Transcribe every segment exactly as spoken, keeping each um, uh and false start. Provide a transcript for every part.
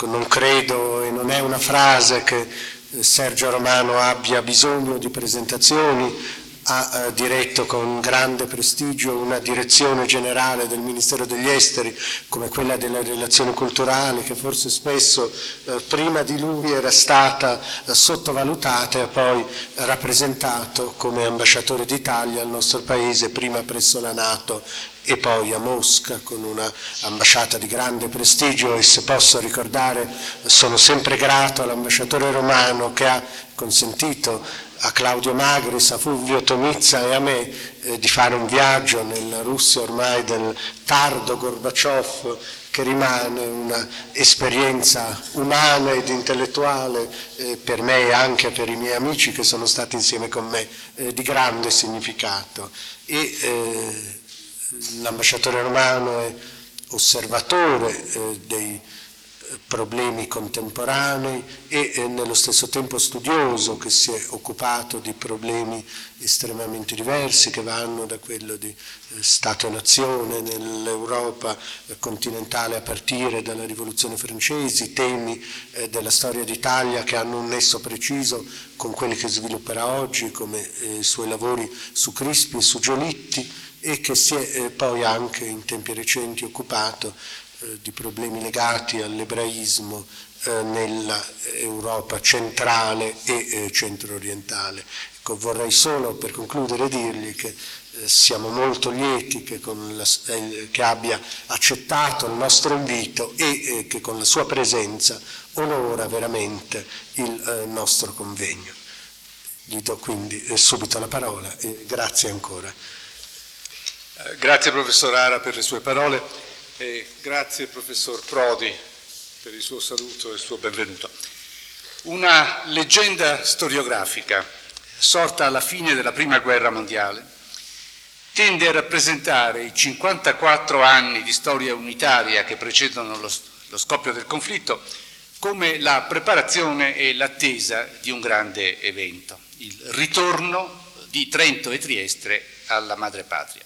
Ecco, non credo e non è una frase che Sergio Romano abbia bisogno di presentazioni. Ha eh, diretto con grande prestigio una direzione generale del Ministero degli Esteri come quella delle relazioni culturali, che forse spesso eh, prima di lui era stata eh, sottovalutata, e poi rappresentato come ambasciatore d'Italia al nostro paese, prima presso la NATO e poi a Mosca, con una ambasciata di grande prestigio. E se posso ricordare, sono sempre grato all'ambasciatore Romano che ha consentito a Claudio Magris, a Fulvio Tomizza e a me eh, di fare un viaggio nella Russia ormai del tardo Gorbaciov, che rimane un'esperienza umana ed intellettuale eh, per me e anche per i miei amici che sono stati insieme con me eh, di grande significato. E eh, l'ambasciatore Romano è osservatore eh, dei problemi contemporanei e eh, nello stesso tempo studioso, che si è occupato di problemi estremamente diversi, che vanno da quello di eh, Stato-nazione nell'Europa eh, continentale a partire dalla rivoluzione francese, temi eh, della storia d'Italia che hanno un nesso preciso con quelli che svilupperà oggi, come eh, i suoi lavori su Crispi e su Giolitti, e che si è eh, poi anche in tempi recenti occupato di problemi legati all'ebraismo eh, nella Europa centrale e eh, centro-orientale. Ecco, vorrei solo per concludere dirgli che eh, siamo molto lieti che, con la, eh, che abbia accettato il nostro invito e eh, che con la sua presenza onora veramente il eh, nostro convegno. Gli do quindi eh, subito la parola e grazie ancora. Eh, grazie professor Ara per le sue parole. E grazie professor Prodi per il suo saluto e il suo benvenuto. Una leggenda storiografica sorta alla fine della Prima Guerra Mondiale tende a rappresentare i cinquantaquattro anni di storia unitaria che precedono lo, lo scoppio del conflitto come la preparazione e l'attesa di un grande evento, il ritorno di Trento e Trieste alla madrepatria.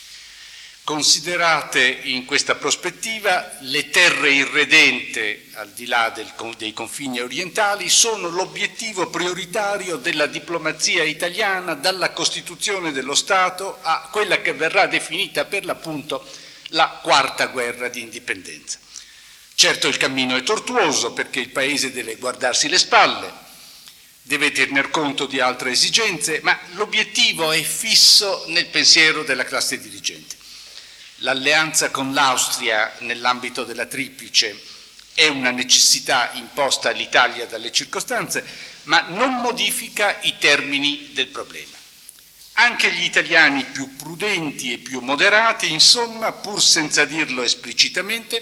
Considerate in questa prospettiva, le terre irredente, al di là del, dei confini orientali, sono l'obiettivo prioritario della diplomazia italiana dalla Costituzione dello Stato a quella che verrà definita per l'appunto la quarta guerra di indipendenza. Certo, il cammino è tortuoso perché il Paese deve guardarsi le spalle, deve tener conto di altre esigenze, ma l'obiettivo è fisso nel pensiero della classe dirigente. L'alleanza con l'Austria nell'ambito della Triplice è una necessità imposta all'Italia dalle circostanze, ma non modifica i termini del problema. Anche gli italiani più prudenti e più moderati, insomma, pur senza dirlo esplicitamente,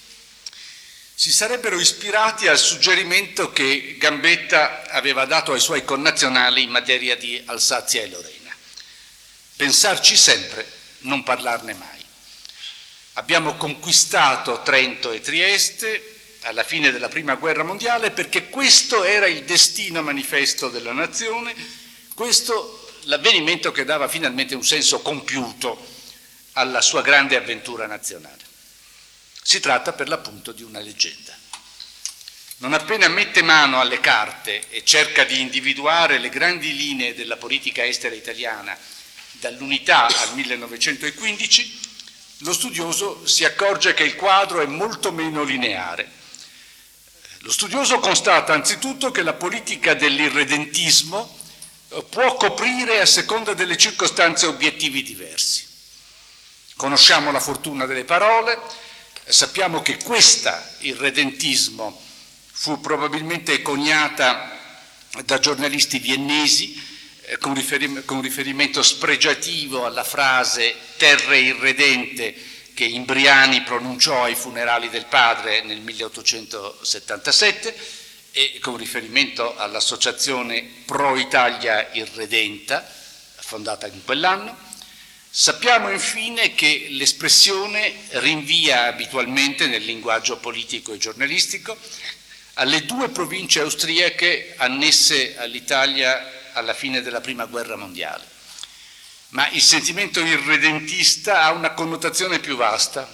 si sarebbero ispirati al suggerimento che Gambetta aveva dato ai suoi connazionali in materia di Alsazia e Lorena. Pensarci sempre, non parlarne mai. Abbiamo conquistato Trento e Trieste alla fine della Prima Guerra Mondiale perché questo era il destino manifesto della nazione, questo l'avvenimento che dava finalmente un senso compiuto alla sua grande avventura nazionale. Si tratta per l'appunto di una leggenda. Non appena mette mano alle carte e cerca di individuare le grandi linee della politica estera italiana dall'unità al millenovecentoquindici, lo studioso si accorge che il quadro è molto meno lineare. Lo studioso constata anzitutto che la politica dell'irredentismo può coprire a seconda delle circostanze obiettivi diversi. Conosciamo la fortuna delle parole, sappiamo che questa irredentismo fu probabilmente coniata da giornalisti viennesi Con, riferim- con riferimento spregiativo alla frase terre irredente che Imbriani pronunciò ai funerali del padre nel milleottocentosettantasette e con riferimento all'associazione Pro Italia Irredenta, fondata in quell'anno. Sappiamo infine che l'espressione rinvia abitualmente nel linguaggio politico e giornalistico alle due province austriache annesse all'Italia alla fine della Prima Guerra Mondiale. Ma il sentimento irredentista ha una connotazione più vasta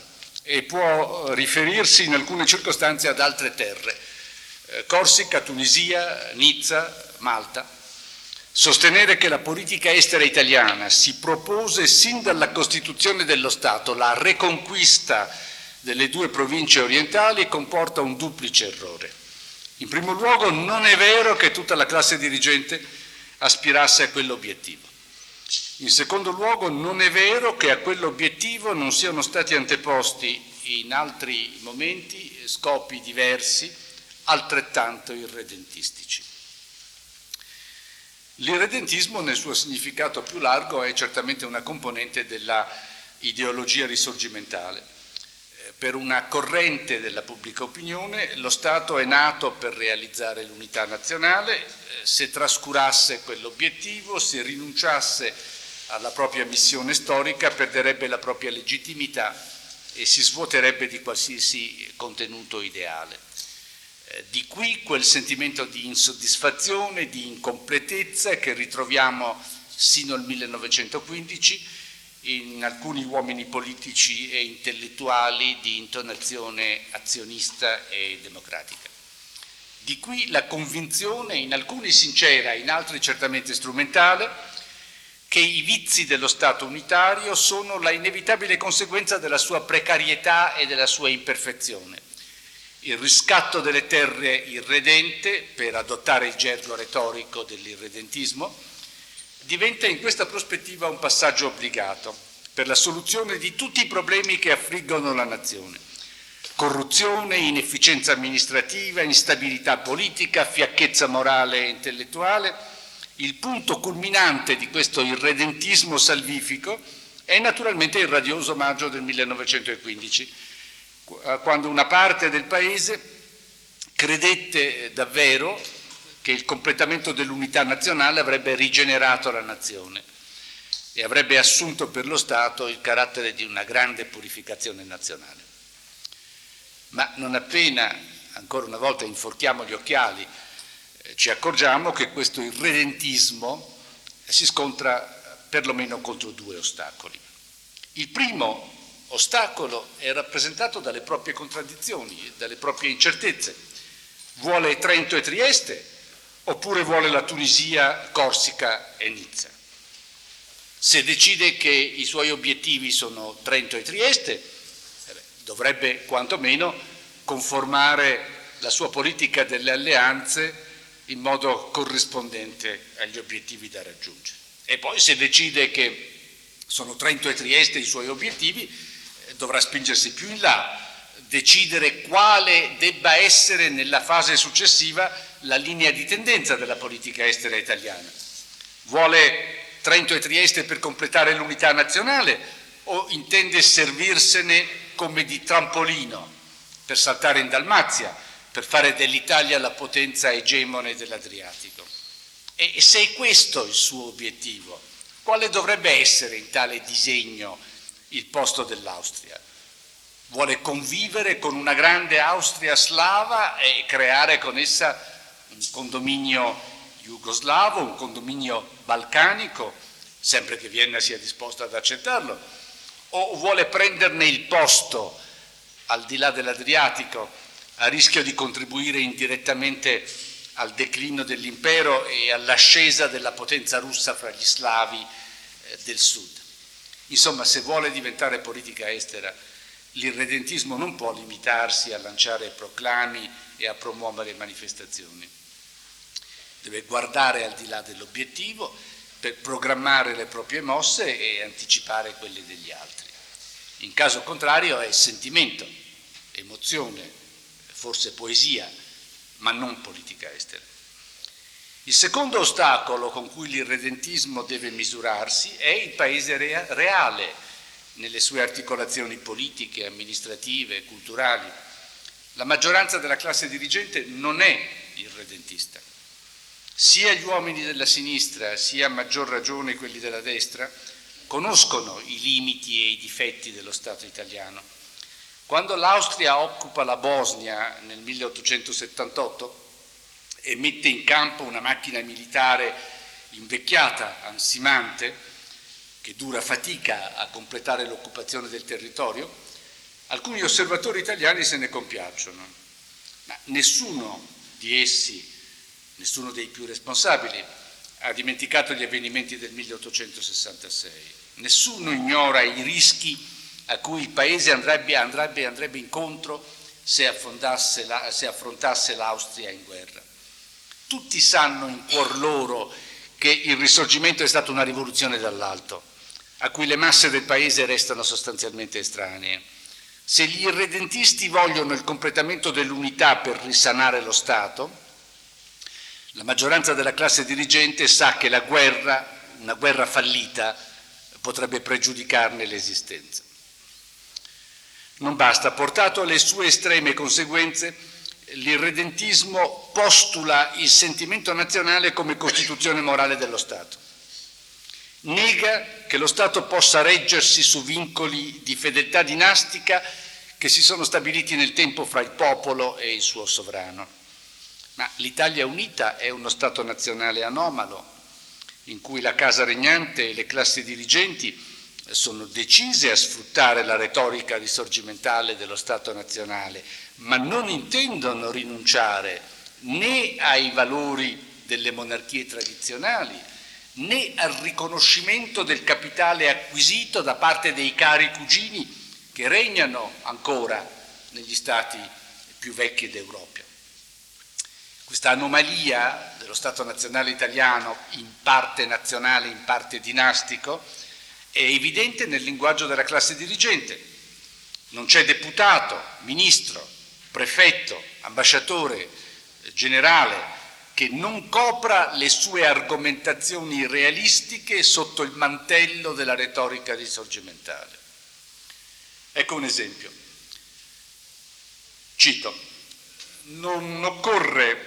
e può riferirsi in alcune circostanze ad altre terre, eh, Corsica, Tunisia, Nizza, Malta. Sostenere che la politica estera italiana si propose sin dalla Costituzione dello Stato la reconquista delle due province orientali comporta un duplice errore. In primo luogo, non è vero che tutta la classe dirigente aspirasse a quell'obiettivo. In secondo luogo, non è vero che a quell'obiettivo non siano stati anteposti in altri momenti scopi diversi, altrettanto irredentistici. L'irredentismo, nel suo significato più largo, è certamente una componente della ideologia risorgimentale. Per una corrente della pubblica opinione lo Stato è nato per realizzare l'unità nazionale, se trascurasse quell'obiettivo, se rinunciasse alla propria missione storica, perderebbe la propria legittimità e si svuoterebbe di qualsiasi contenuto ideale. Di qui quel sentimento di insoddisfazione, di incompletezza che ritroviamo sino al millenovecentoquindici in alcuni uomini politici e intellettuali di intonazione azionista e democratica. Di qui la convinzione, in alcuni sincera, in altri certamente strumentale, che i vizi dello Stato unitario sono la inevitabile conseguenza della sua precarietà e della sua imperfezione. Il riscatto delle terre irredente, per adottare il gergo retorico dell'irredentismo, diventa in questa prospettiva un passaggio obbligato per la soluzione di tutti i problemi che affliggono la nazione. Corruzione, inefficienza amministrativa, instabilità politica, fiacchezza morale e intellettuale. Il punto culminante di questo irredentismo salvifico è naturalmente il radioso maggio del millenovecentoquindici, quando una parte del Paese credette davvero che il completamento dell'unità nazionale avrebbe rigenerato la nazione e avrebbe assunto per lo Stato il carattere di una grande purificazione nazionale. Ma non appena, ancora una volta, inforchiamo gli occhiali, eh, ci accorgiamo che questo irredentismo si scontra perlomeno contro due ostacoli. Il primo ostacolo è rappresentato dalle proprie contraddizioni, dalle proprie incertezze. Vuole Trento e Trieste oppure vuole la Tunisia, Corsica e Nizza? Se decide che i suoi obiettivi sono Trento e Trieste, eh beh, dovrebbe quantomeno conformare la sua politica delle alleanze in modo corrispondente agli obiettivi da raggiungere. E poi se decide che sono Trento e Trieste i suoi obiettivi, dovrà spingersi più in là, decidere quale debba essere nella fase successiva la linea di tendenza della politica estera italiana. Vuole Trento e Trieste per completare l'unità nazionale o intende servirsene come di trampolino per saltare in Dalmazia, per fare dell'Italia la potenza egemone dell'Adriatico? E se è questo il suo obiettivo, quale dovrebbe essere in tale disegno il posto dell'Austria? Vuole convivere con una grande Austria slava e creare con essa un condominio jugoslavo, un condominio balcanico, sempre che Vienna sia disposta ad accettarlo, o vuole prenderne il posto al di là dell'Adriatico a rischio di contribuire indirettamente al declino dell'impero e all'ascesa della potenza russa fra gli slavi eh, del sud? Insomma, se vuole diventare politica estera, l'irredentismo non può limitarsi a lanciare proclami e a promuovere manifestazioni. Deve guardare al di là dell'obiettivo per programmare le proprie mosse e anticipare quelle degli altri. In caso contrario è sentimento, emozione, forse poesia, ma non politica estera. Il secondo ostacolo con cui l'irredentismo deve misurarsi è il paese rea- reale, nelle sue articolazioni politiche, amministrative, culturali. La maggioranza della classe dirigente non è irredentista. Sia gli uomini della sinistra, sia a maggior ragione quelli della destra, conoscono i limiti e i difetti dello Stato italiano. Quando l'Austria occupa la Bosnia nel milleottocentosettantotto e mette in campo una macchina militare invecchiata, ansimante, che dura fatica a completare l'occupazione del territorio, Alcuni osservatori italiani se ne compiacciono, ma nessuno di essi, nessuno dei più responsabili, ha dimenticato gli avvenimenti del milleottocentosessantasei. Nessuno ignora i rischi a cui il Paese andrebbe, andrebbe, andrebbe incontro se, affondasse la, se affrontasse l'Austria in guerra. Tutti sanno in cuor loro che il Risorgimento è stata una rivoluzione dall'alto, a cui le masse del Paese restano sostanzialmente estranee. Se gli irredentisti vogliono il completamento dell'unità per risanare lo Stato, la maggioranza della classe dirigente sa che la guerra, una guerra fallita, potrebbe pregiudicarne l'esistenza. Non basta, portato alle sue estreme conseguenze, l'irredentismo postula il sentimento nazionale come costituzione morale dello Stato. Nega che lo Stato possa reggersi su vincoli di fedeltà dinastica che si sono stabiliti nel tempo fra il popolo e il suo sovrano. Ma l'Italia unita è uno Stato nazionale anomalo, in cui la casa regnante e le classi dirigenti sono decise a sfruttare la retorica risorgimentale dello Stato nazionale, ma non intendono rinunciare né ai valori delle monarchie tradizionali, né al riconoscimento del capitale acquisito da parte dei cari cugini che regnano ancora negli stati più vecchi d'Europa. Questa anomalia dello Stato nazionale italiano, in parte nazionale, in parte dinastico, è evidente nel linguaggio della classe dirigente. Non c'è deputato, ministro, prefetto, ambasciatore, generale che non copra le sue argomentazioni realistiche sotto il mantello della retorica risorgimentale. Ecco un esempio. Cito: non occorre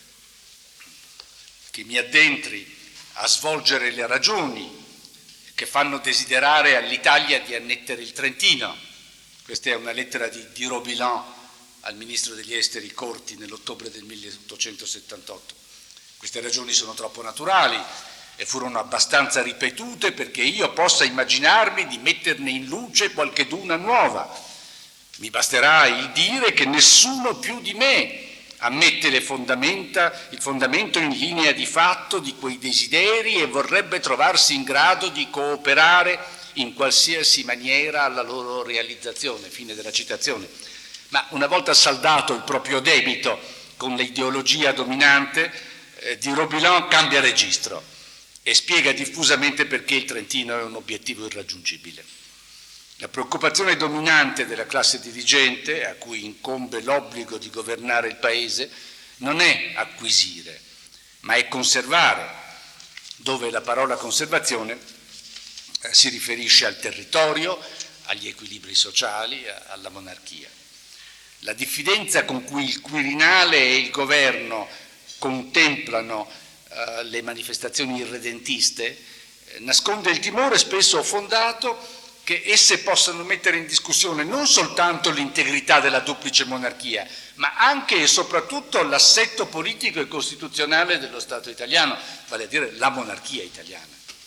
che mi addentri a svolgere le ragioni che fanno desiderare all'Italia di annettere il Trentino. Questa è una lettera di, di Robilant al ministro degli esteri Corti nell'ottobre del milleottocentosettantotto. Queste ragioni sono troppo naturali e furono abbastanza ripetute perché io possa immaginarmi di metterne in luce qualcheduna nuova. Mi basterà il dire che nessuno più di me ammette le fondamenta, il fondamento in linea di fatto di quei desideri e vorrebbe trovarsi in grado di cooperare in qualsiasi maniera alla loro realizzazione. Fine della citazione. Ma una volta saldato il proprio debito con l'ideologia dominante, eh, di Robilant cambia registro e spiega diffusamente perché il Trentino è un obiettivo irraggiungibile. La preoccupazione dominante della classe dirigente, a cui incombe l'obbligo di governare il Paese, non è acquisire, ma è conservare, dove la parola conservazione eh, si riferisce al territorio, agli equilibri sociali, a, alla monarchia. La diffidenza con cui il Quirinale e il governo contemplano eh, le manifestazioni irredentiste eh, nasconde il timore spesso fondato che esse possano mettere in discussione non soltanto l'integrità della duplice monarchia, ma anche e soprattutto l'assetto politico e costituzionale dello Stato italiano, vale a dire la monarchia italiana.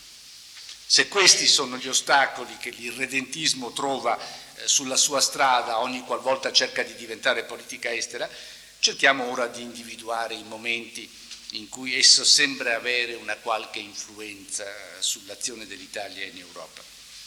Se questi sono gli ostacoli che l'irredentismo trova eh, sulla sua strada ogni qualvolta cerca di diventare politica estera, cerchiamo ora di individuare i momenti in cui esso sembra avere una qualche influenza sull'azione dell'Italia in Europa.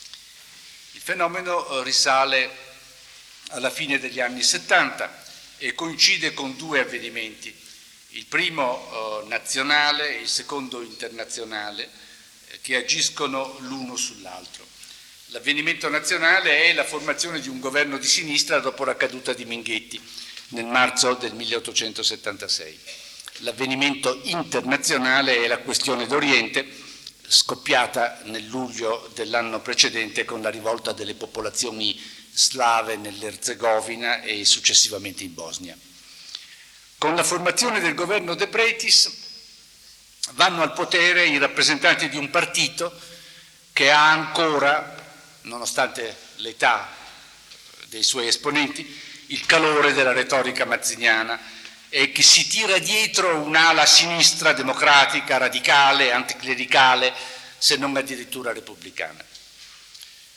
Il fenomeno risale alla fine degli anni settanta e coincide con due avvenimenti, il primo eh, nazionale, il secondo internazionale, eh, che agiscono l'uno sull'altro. L'avvenimento nazionale è la formazione di un governo di sinistra dopo la caduta di Minghetti nel marzo del milleottocentosettantasei. L'avvenimento internazionale è la questione d'Oriente, scoppiata nel luglio dell'anno precedente con la rivolta delle popolazioni slave nell'Erzegovina e successivamente in Bosnia. Con la formazione del governo De Pretis vanno al potere i rappresentanti di un partito che ha ancora, nonostante l'età dei suoi esponenti, il calore della retorica mazziniana e che si tira dietro un'ala sinistra democratica, radicale, anticlericale, se non addirittura repubblicana.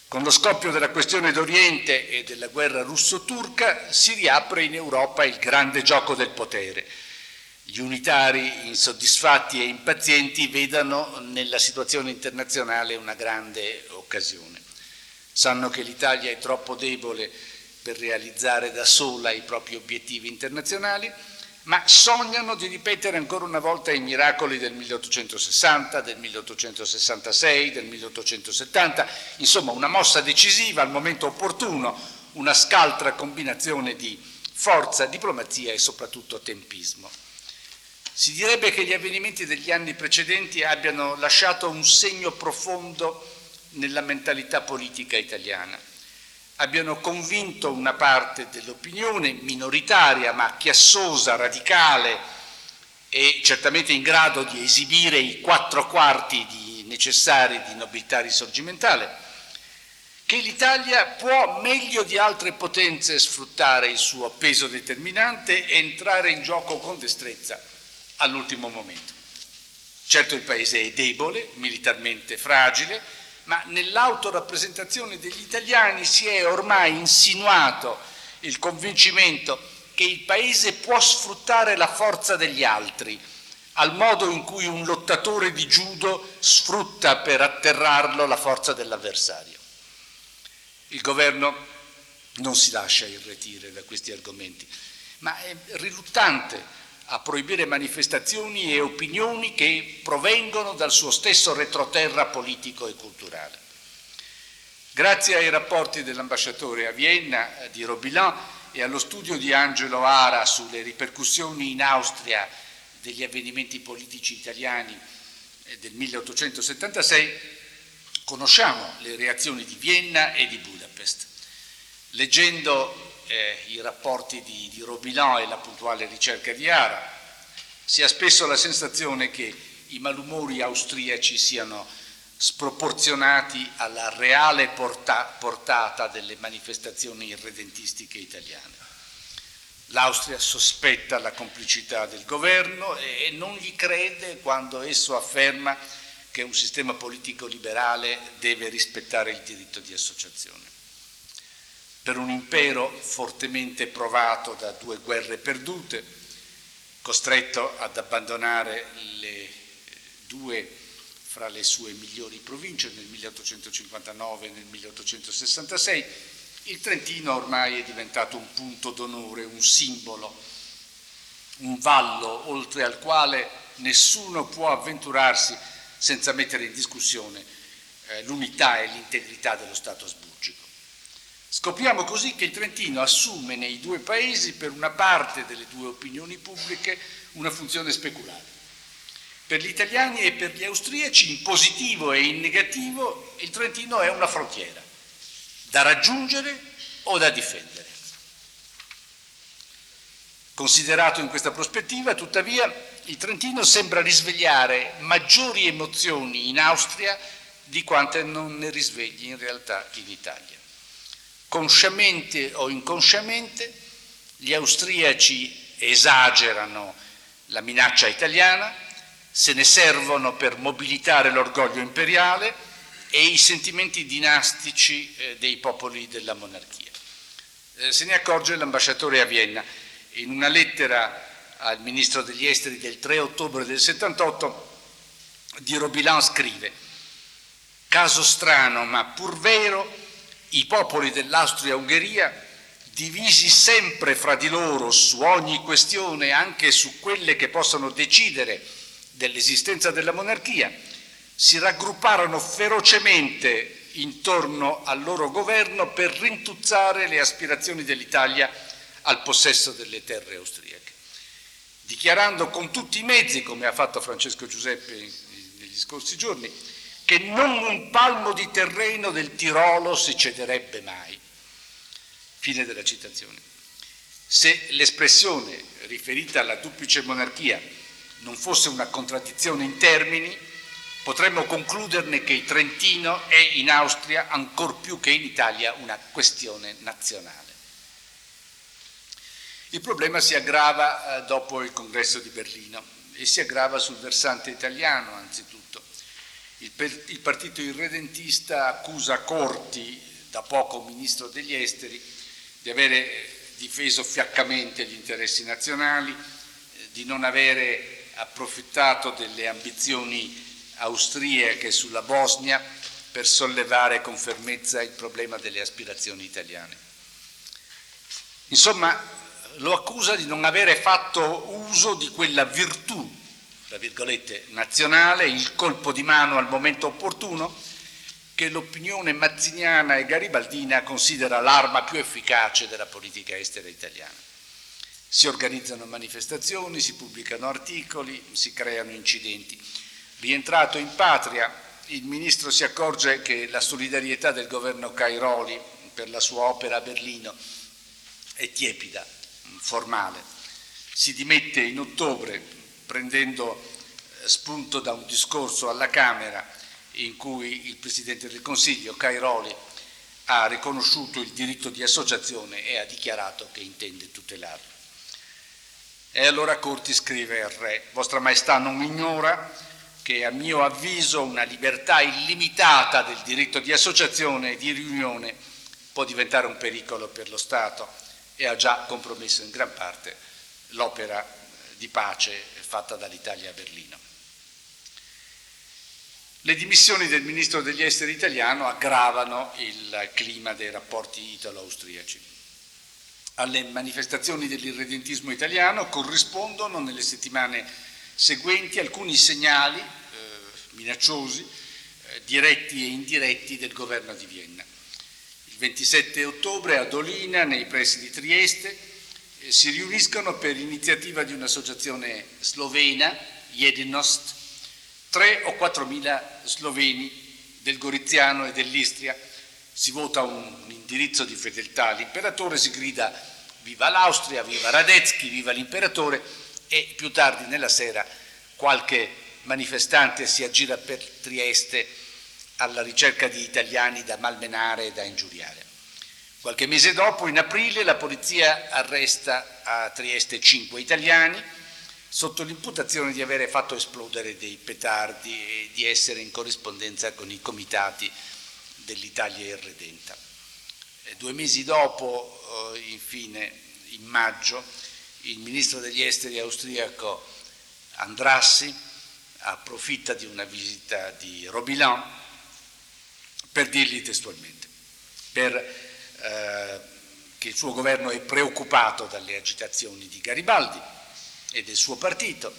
Con lo scoppio della questione d'Oriente e della guerra russo-turca si riapre in Europa il grande gioco del potere. Gli unitari insoddisfatti e impazienti vedano nella situazione internazionale una grande occasione. Sanno che l'Italia è troppo debole per realizzare da sola i propri obiettivi internazionali, ma sognano di ripetere ancora una volta i miracoli del milleottocentosessanta, del milleottocentosessantasei, del milleottocentosettanta, insomma una mossa decisiva al momento opportuno, una scaltra combinazione di forza, diplomazia e soprattutto tempismo. Si direbbe che gli avvenimenti degli anni precedenti abbiano lasciato un segno profondo nella mentalità politica italiana, abbiano convinto una parte dell'opinione minoritaria ma chiassosa, radicale e certamente in grado di esibire i quattro quarti di necessari di nobiltà risorgimentale, che l'Italia può meglio di altre potenze sfruttare il suo peso determinante e entrare in gioco con destrezza all'ultimo momento. Certo il Paese è debole, militarmente fragile, ma nell'autorappresentazione degli italiani si è ormai insinuato il convincimento che il Paese può sfruttare la forza degli altri, al modo in cui un lottatore di judo sfrutta per atterrarlo la forza dell'avversario. Il governo non si lascia irretire da questi argomenti, ma è riluttante a proibire manifestazioni e opinioni che provengono dal suo stesso retroterra politico e culturale. Grazie ai rapporti dell'ambasciatore a Vienna, di Robilant, e allo studio di Angelo Ara sulle ripercussioni in Austria degli avvenimenti politici italiani del milleottocentosettantasei, conosciamo le reazioni di Vienna e di Budapest. Leggendo Eh, i rapporti di, di Robilant e la puntuale ricerca di Ara, si ha spesso la sensazione che i malumori austriaci siano sproporzionati alla reale porta, portata delle manifestazioni irredentistiche italiane. L'Austria sospetta la complicità del governo e, e non gli crede quando esso afferma che un sistema politico liberale deve rispettare il diritto di associazione. Per un impero fortemente provato da due guerre perdute, costretto ad abbandonare le due fra le sue migliori province nel milleottocentocinquantanove e nel milleottocentosessantasei, il Trentino ormai è diventato un punto d'onore, un simbolo, un vallo oltre al quale nessuno può avventurarsi senza mettere in discussione eh, l'unità e l'integrità dello Stato asburgico. Scopriamo così che il Trentino assume nei due paesi, per una parte delle due opinioni pubbliche, una funzione speculare. Per gli italiani e per gli austriaci, in positivo e in negativo, il Trentino è una frontiera, da raggiungere o da difendere. Considerato in questa prospettiva, tuttavia, il Trentino sembra risvegliare maggiori emozioni in Austria di quante non ne risvegli in realtà in Italia. Consciamente o inconsciamente, gli austriaci esagerano la minaccia italiana, se ne servono per mobilitare l'orgoglio imperiale e i sentimenti dinastici eh, dei popoli della monarchia. Eh, se ne accorge l'ambasciatore a Vienna. In una lettera al ministro degli esteri del tre ottobre del settantotto, di Robilant scrive: «Caso strano, ma pur vero, i popoli dell'Austria-Ungheria, divisi sempre fra di loro su ogni questione, anche su quelle che possono decidere dell'esistenza della monarchia, si raggrupparono ferocemente intorno al loro governo per rintuzzare le aspirazioni dell'Italia al possesso delle terre austriache, dichiarando con tutti i mezzi, come ha fatto Francesco Giuseppe negli scorsi giorni, che non un palmo di terreno del Tirolo si cederebbe mai». Fine della citazione. Se l'espressione riferita alla duplice monarchia non fosse una contraddizione in termini, potremmo concluderne che il Trentino è in Austria, ancor più che in Italia, una questione nazionale. Il problema si aggrava eh, dopo il congresso di Berlino e si aggrava sul versante italiano anzitutto. Il, per, il partito irredentista accusa Corti da poco Ministro degli Esteri, di avere difeso fiaccamente gli interessi nazionali, di non avere approfittato delle ambizioni austriache sulla Bosnia per sollevare con fermezza il problema delle aspirazioni italiane. Insomma, lo accusa di non avere fatto uso di quella virtù, tra virgolette, nazionale, il colpo di mano al momento opportuno, che l'opinione mazziniana e garibaldina considera l'arma più efficace della politica estera italiana. Si organizzano manifestazioni, si pubblicano articoli, si creano incidenti. Rientrato in patria, il Ministro si accorge che la solidarietà del governo Cairoli per la sua opera a Berlino è tiepida, formale. Si dimette in ottobre prendendo spunto da un discorso alla Camera in cui il Presidente del Consiglio, Cairoli, ha riconosciuto il diritto di associazione e ha dichiarato che intende tutelarlo. E allora Corti scrive al Re: Vostra Maestà non ignora che a mio avviso una libertà illimitata del diritto di associazione e di riunione può diventare un pericolo per lo Stato e ha già compromesso in gran parte l'opera di pace fatta dall'Italia a Berlino. Le dimissioni del Ministro degli Esteri italiano aggravano il clima dei rapporti italo-austriaci. Alle manifestazioni dell'irredentismo italiano corrispondono nelle settimane seguenti alcuni segnali eh, minacciosi, eh, diretti e indiretti del governo di Vienna. Il ventisette ottobre a Dolina, nei pressi di Trieste, eh, si riuniscono per iniziativa di un'associazione slovena, Jedenost, tre o quattromila sloveni del Goriziano e dell'Istria. Si vota un indirizzo di fedeltà all'imperatore, si grida viva l'Austria, viva Radetzky, viva l'imperatore, e più tardi nella sera qualche manifestante si aggira per Trieste alla ricerca di italiani da malmenare e da ingiuriare. Qualche mese dopo, in aprile, la polizia arresta a Trieste cinque italiani sotto l'imputazione di avere fatto esplodere dei petardi e di essere in corrispondenza con i comitati dell'Italia irredenta. E due mesi dopo, eh, infine, in maggio, il Ministro degli Esteri austriaco Andrassy approfitta di una visita di Robilan per dirgli testualmente per, eh, che il suo governo è preoccupato dalle agitazioni di Garibaldi e del suo partito,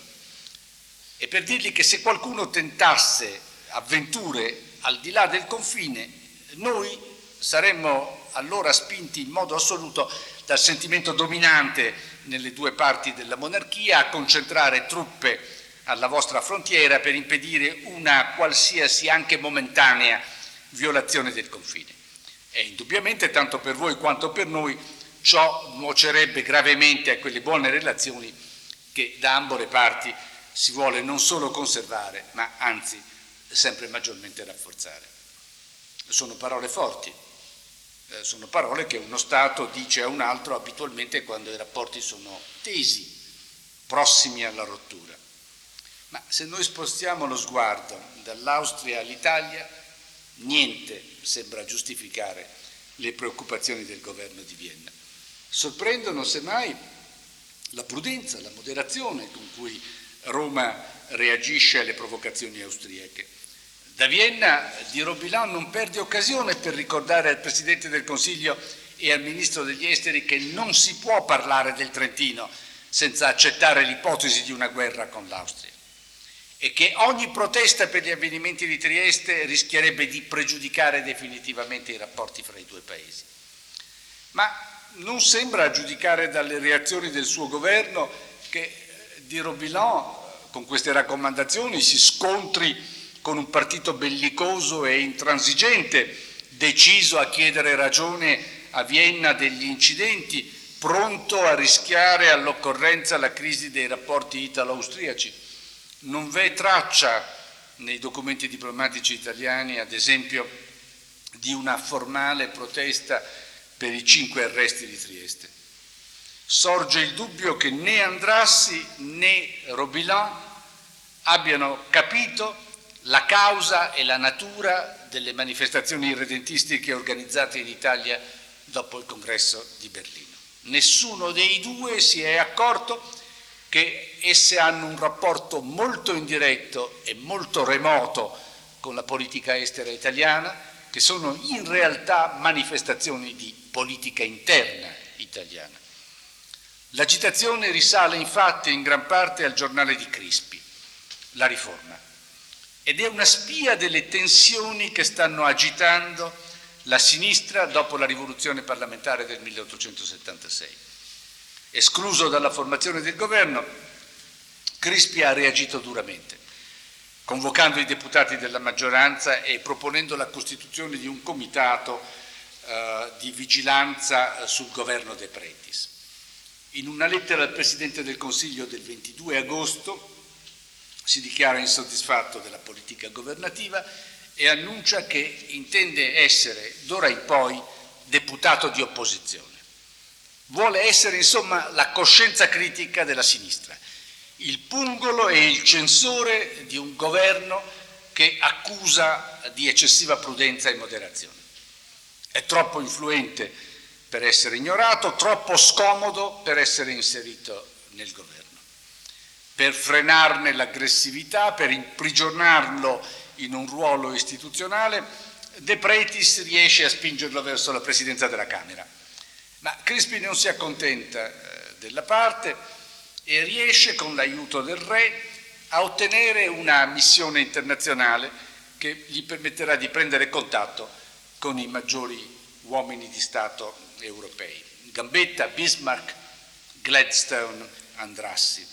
e per dirgli che se qualcuno tentasse avventure al di là del confine, noi saremmo allora spinti in modo assoluto dal sentimento dominante nelle due parti della monarchia a concentrare truppe alla vostra frontiera per impedire una qualsiasi, anche momentanea, violazione del confine. E indubbiamente, tanto per voi quanto per noi, ciò nuocerebbe gravemente a quelle buone relazioni che da ambo le parti si vuole non solo conservare, ma anzi sempre maggiormente rafforzare. Sono parole forti, eh, sono parole che uno Stato dice a un altro abitualmente quando i rapporti sono tesi, prossimi alla rottura. Ma se noi spostiamo lo sguardo dall'Austria all'Italia, niente sembra giustificare le preoccupazioni del governo di Vienna. Sorprendono semmai la prudenza, la moderazione con cui Roma reagisce alle provocazioni austriache. Da Vienna di Robilan non perde occasione per ricordare al Presidente del Consiglio e al Ministro degli Esteri che non si può parlare del Trentino senza accettare l'ipotesi di una guerra con l'Austria e che ogni protesta per gli avvenimenti di Trieste rischierebbe di pregiudicare definitivamente i rapporti fra i due paesi. Ma non sembra, a giudicare dalle reazioni del suo governo, che di Robilan con queste raccomandazioni si scontri con un partito bellicoso e intransigente, deciso a chiedere ragione a Vienna degli incidenti, pronto a rischiare all'occorrenza la crisi dei rapporti italo-austriaci. Non v'è traccia nei documenti diplomatici italiani, ad esempio, di una formale protesta per i cinque arresti di Trieste. Sorge il dubbio che né Andrassy né Robilan abbiano capito la causa e la natura delle manifestazioni irredentistiche organizzate in Italia dopo il congresso di Berlino. Nessuno dei due si è accorto che esse hanno un rapporto molto indiretto e molto remoto con la politica estera italiana, che sono in realtà manifestazioni di politica interna italiana. L'agitazione risale infatti in gran parte al giornale di Crispi, La Riforma, ed è una spia delle tensioni che stanno agitando la sinistra dopo la rivoluzione parlamentare del milleottocentosettantasei. Escluso dalla formazione del governo, Crispi ha reagito duramente, convocando i deputati della maggioranza e proponendo la costituzione di un comitato eh, di vigilanza sul governo De Pretis. In una lettera al Presidente del Consiglio del ventidue agosto si dichiara insoddisfatto della politica governativa e annuncia che intende essere d'ora in poi deputato di opposizione. Vuole essere insomma la coscienza critica della sinistra, il pungolo e il censore di un governo che accusa di eccessiva prudenza e moderazione. È troppo influente per essere ignorato, troppo scomodo per essere inserito nel governo. Per frenarne l'aggressività, per imprigionarlo in un ruolo istituzionale, De Pretis riesce a spingerlo verso la presidenza della Camera. Ma Crispi non si accontenta eh, della parte e riesce, con l'aiuto del re, a ottenere una missione internazionale che gli permetterà di prendere contatto con i maggiori uomini di Stato europei. Gambetta, Bismarck, Gladstone, Andrassy.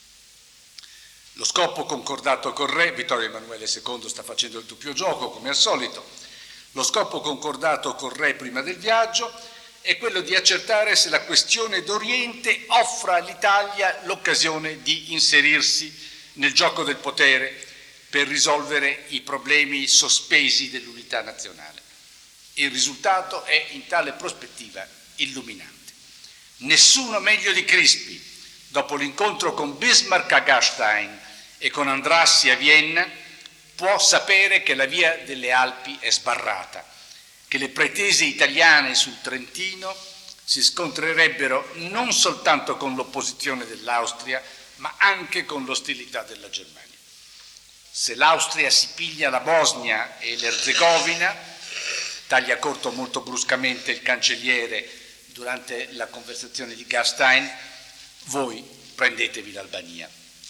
Lo scopo concordato col re, Vittorio Emanuele secondo sta facendo il doppio gioco come al solito, lo scopo concordato col re prima del viaggio è quello di accertare se la questione d'Oriente offra all'Italia l'occasione di inserirsi nel gioco del potere per risolvere i problemi sospesi dell'unità nazionale. Il risultato è in tale prospettiva illuminante. Nessuno meglio di Crispi, dopo l'incontro con Bismarck a Gastein e con Andrassy a Vienna, può sapere che la via delle Alpi è sbarrata, che le pretese italiane sul Trentino si scontrerebbero non soltanto con l'opposizione dell'Austria, ma anche con l'ostilità della Germania. Se l'Austria si piglia la Bosnia e l'Erzegovina, taglia corto molto bruscamente il cancelliere durante la conversazione di Gastein, voi prendetevi l'Albania.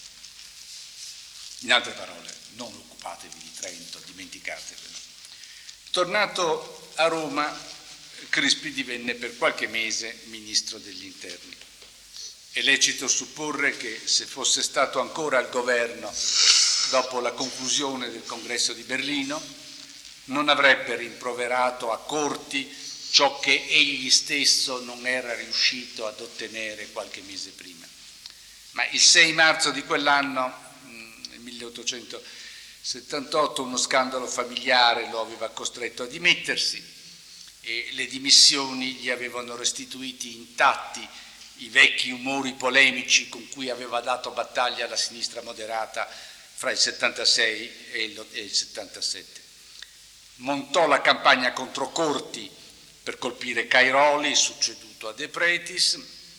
In altre parole, non occupatevi di Trento, dimenticatevelo. Tornato a Roma, Crispi divenne per qualche mese ministro degli interni. È lecito supporre che se fosse stato ancora al governo dopo la conclusione del congresso di Berlino, non avrebbe rimproverato a corti ciò che egli stesso non era riuscito ad ottenere qualche mese prima. Ma il sei marzo di quell'anno, nel milleottocentosettantotto, uno scandalo familiare lo aveva costretto a dimettersi e le dimissioni gli avevano restituiti intatti i vecchi umori polemici con cui aveva dato battaglia alla sinistra moderata fra il settantasei e il settantasette. Montò la campagna contro Corti per colpire Cairoli, succeduto a De Pretis,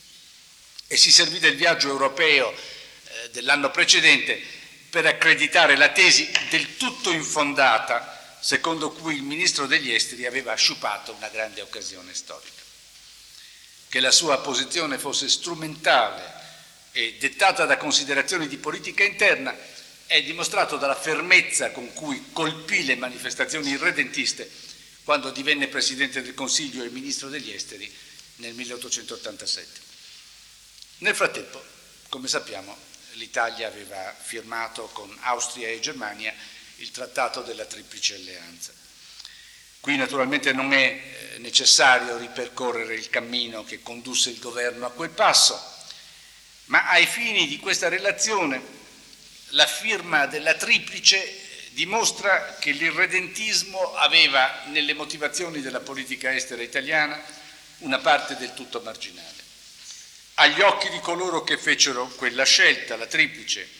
e si servì del viaggio europeo eh, dell'anno precedente per accreditare la tesi del tutto infondata secondo cui il ministro degli esteri aveva sciupato una grande occasione storica. Che la sua posizione fosse strumentale e dettata da considerazioni di politica interna è dimostrato dalla fermezza con cui colpì le manifestazioni irredentiste quando divenne Presidente del Consiglio e Ministro degli Esteri nel milleottocentottantasette. Nel frattempo, come sappiamo, l'Italia aveva firmato con Austria e Germania il Trattato della Triplice Alleanza. Qui naturalmente non è necessario ripercorrere il cammino che condusse il governo a quel passo, ma ai fini di questa relazione la firma della Triplice dimostra che l'irredentismo aveva nelle motivazioni della politica estera italiana una parte del tutto marginale. Agli occhi di coloro che fecero quella scelta, la Triplice,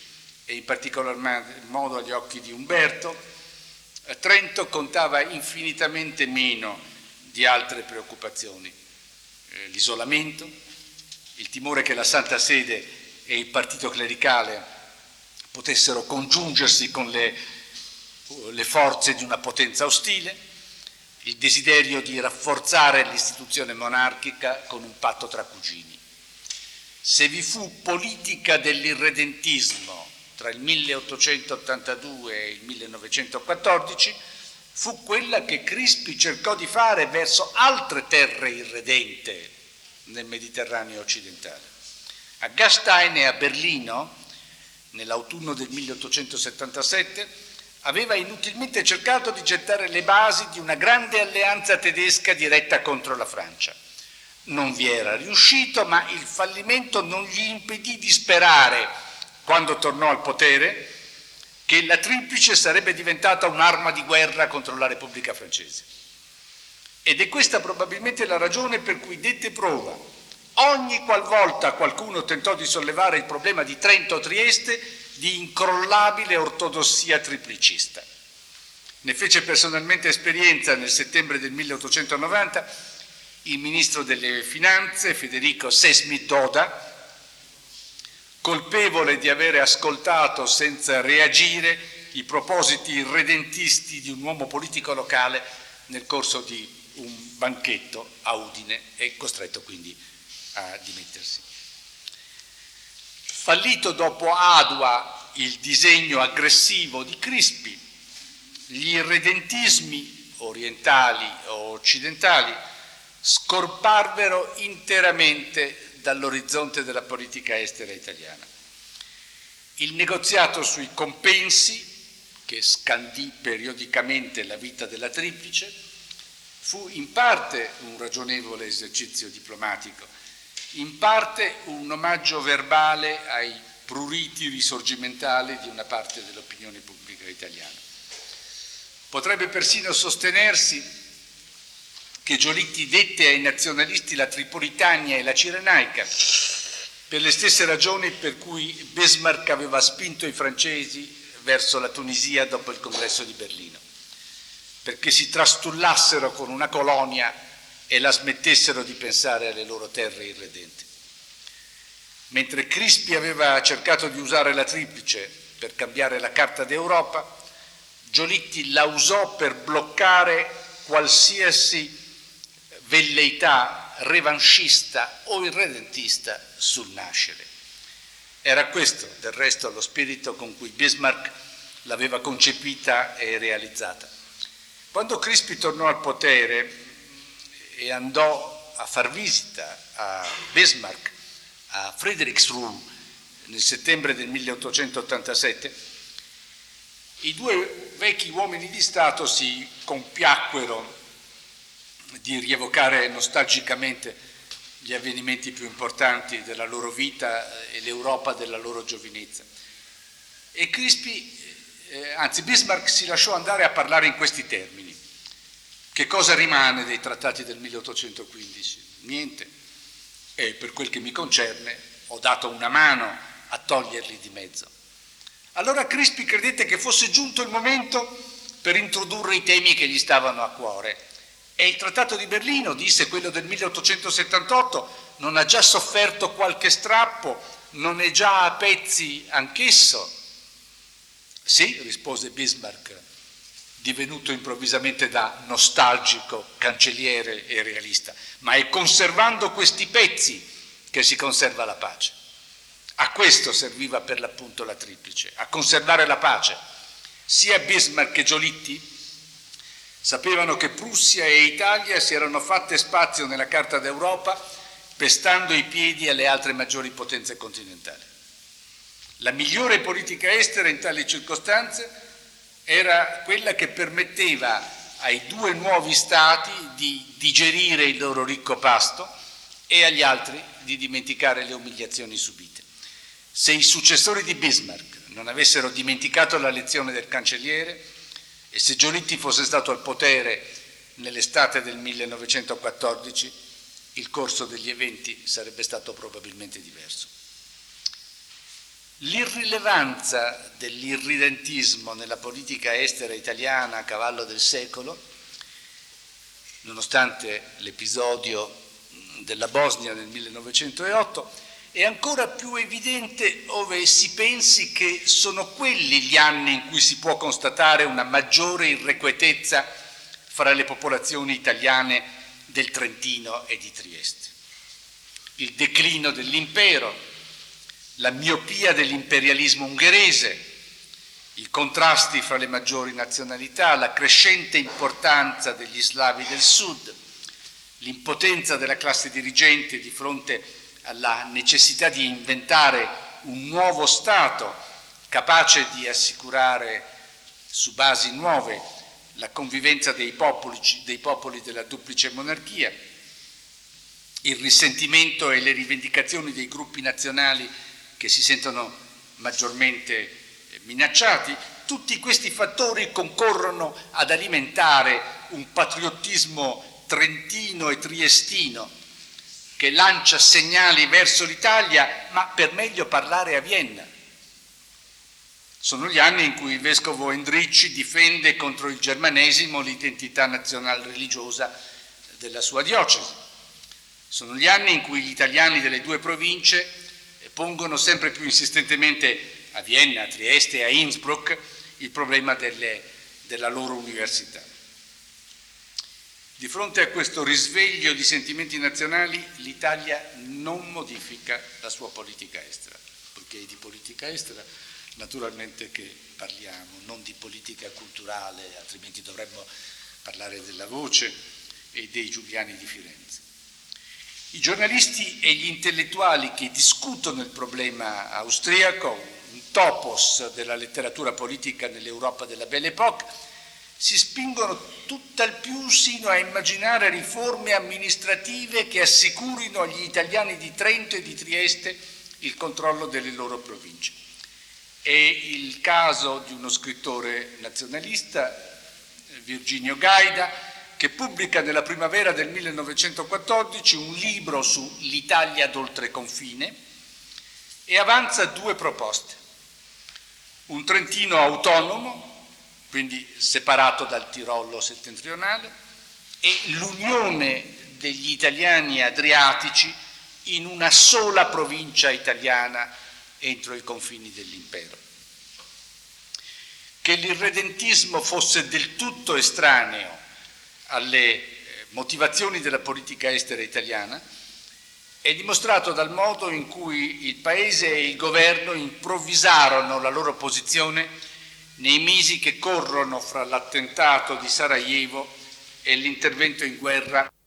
e in particolar modo agli occhi di Umberto, Trento contava infinitamente meno di altre preoccupazioni. Eh, l'isolamento, il timore che la Santa Sede e il partito clericale potessero congiungersi con le, le forze di una potenza ostile, il desiderio di rafforzare l'istituzione monarchica con un patto tra cugini. Se vi fu politica dell'irredentismo tra il milleottocentottantadue e il millenovecentoquattordici, fu quella che Crispi cercò di fare verso altre terre irredente nel Mediterraneo occidentale. A Gastein e a Berlino, nell'autunno del milleottocentosettantasette, aveva inutilmente cercato di gettare le basi di una grande alleanza tedesca diretta contro la Francia. Non vi era riuscito, ma il fallimento non gli impedì di sperare, quando tornò al potere, che la triplice sarebbe diventata un'arma di guerra contro la Repubblica francese. Ed è questa probabilmente la ragione per cui dette prova, ogni qualvolta qualcuno tentò di sollevare il problema di Trento o Trieste, di incrollabile ortodossia triplicista. Ne fece personalmente esperienza nel settembre del milleottocentonovanta il ministro delle Finanze Federico Sesmi-Doda, colpevole di avere ascoltato senza reagire i propositi irredentisti di un uomo politico locale nel corso di un banchetto a Udine e costretto quindi a dimettersi. Fallito dopo Adua il disegno aggressivo di Crispi, gli irredentismi orientali o occidentali scorparvero interamente dall'orizzonte della politica estera italiana. Il negoziato sui compensi, che scandì periodicamente la vita della triplice, fu in parte un ragionevole esercizio diplomatico, in parte un omaggio verbale ai pruriti risorgimentali di una parte dell'opinione pubblica italiana. Potrebbe persino sostenersi che Giolitti dette ai nazionalisti la Tripolitania e la Cirenaica per le stesse ragioni per cui Bismarck aveva spinto i francesi verso la Tunisia dopo il congresso di Berlino, perché si trastullassero con una colonia e la smettessero di pensare alle loro terre irredente. Mentre Crispi aveva cercato di usare la triplice per cambiare la carta d'Europa, Giolitti la usò per bloccare qualsiasi velleità revanchista o irredentista sul nascere. Era questo, del resto, lo spirito con cui Bismarck l'aveva concepita e realizzata. Quando Crispi tornò al potere e andò a far visita a Bismarck a Friedrichsruh nel settembre del milleottocentottantasette, i due vecchi uomini di Stato si compiacquero di rievocare nostalgicamente gli avvenimenti più importanti della loro vita e l'Europa della loro giovinezza. E Crispi, eh, anzi Bismarck, si lasciò andare a parlare in questi termini. Che cosa rimane dei trattati del milleottocentoquindici? Niente. E per quel che mi concerne ho dato una mano a toglierli di mezzo. Allora Crispi credette che fosse giunto il momento per introdurre i temi che gli stavano a cuore. E il Trattato di Berlino, disse, quello del milleottocentosettantotto, non ha già sofferto qualche strappo, non è già a pezzi anch'esso? Sì, rispose Bismarck, divenuto improvvisamente da nostalgico, cancelliere e realista, ma è conservando questi pezzi che si conserva la pace. A questo serviva per l'appunto la triplice, a conservare la pace. Sia Bismarck che Giolitti sapevano che Prussia e Italia si erano fatte spazio nella Carta d'Europa pestando i piedi alle altre maggiori potenze continentali. La migliore politica estera in tali circostanze era quella che permetteva ai due nuovi stati di digerire il loro ricco pasto e agli altri di dimenticare le umiliazioni subite. Se i successori di Bismarck non avessero dimenticato la lezione del cancelliere e se Giolitti fosse stato al potere nell'estate del millenovecentoquattordici, il corso degli eventi sarebbe stato probabilmente diverso. L'irrilevanza dell'irridentismo nella politica estera italiana a cavallo del secolo, nonostante l'episodio della Bosnia nel millenovecentootto, è ancora più evidente ove si pensi che sono quelli gli anni in cui si può constatare una maggiore irrequietezza fra le popolazioni italiane del Trentino e di Trieste. Il declino dell'impero, la miopia dell'imperialismo ungherese, i contrasti fra le maggiori nazionalità, la crescente importanza degli slavi del sud, l'impotenza della classe dirigente di fronte alla necessità di inventare un nuovo Stato capace di assicurare su basi nuove la convivenza dei popoli, dei popoli della duplice monarchia, il risentimento e le rivendicazioni dei gruppi nazionali che si sentono maggiormente minacciati, tutti questi fattori concorrono ad alimentare un patriottismo trentino e triestino che lancia segnali verso l'Italia, ma per meglio parlare a Vienna. Sono gli anni in cui il vescovo Endricci difende contro il germanesimo l'identità nazional-religiosa della sua diocesi. Sono gli anni in cui gli italiani delle due province pongono sempre più insistentemente a Vienna, a Trieste e a Innsbruck il problema delle, della loro università. Di fronte a questo risveglio di sentimenti nazionali, l'Italia non modifica la sua politica estera, perché è di politica estera naturalmente che parliamo, non di politica culturale, altrimenti dovremmo parlare della Voce e dei Giuliani di Firenze. I giornalisti e gli intellettuali che discutono il problema austriaco, un topos della letteratura politica nell'Europa della Belle Époque, si spingono tutt'al più sino a immaginare riforme amministrative che assicurino agli italiani di Trento e di Trieste il controllo delle loro province. È il caso di uno scrittore nazionalista, Virginio Gaida, che pubblica nella primavera del millenovecentoquattordici un libro su l'Italia d'oltreconfine e avanza due proposte. Un Trentino autonomo, quindi separato dal Tirolo settentrionale, e l'unione degli italiani adriatici in una sola provincia italiana entro i confini dell'impero. Che l'irredentismo fosse del tutto estraneo alle motivazioni della politica estera italiana è dimostrato dal modo in cui il Paese e il governo improvvisarono la loro posizione nei mesi che corrono fra l'attentato di Sarajevo e l'intervento in guerra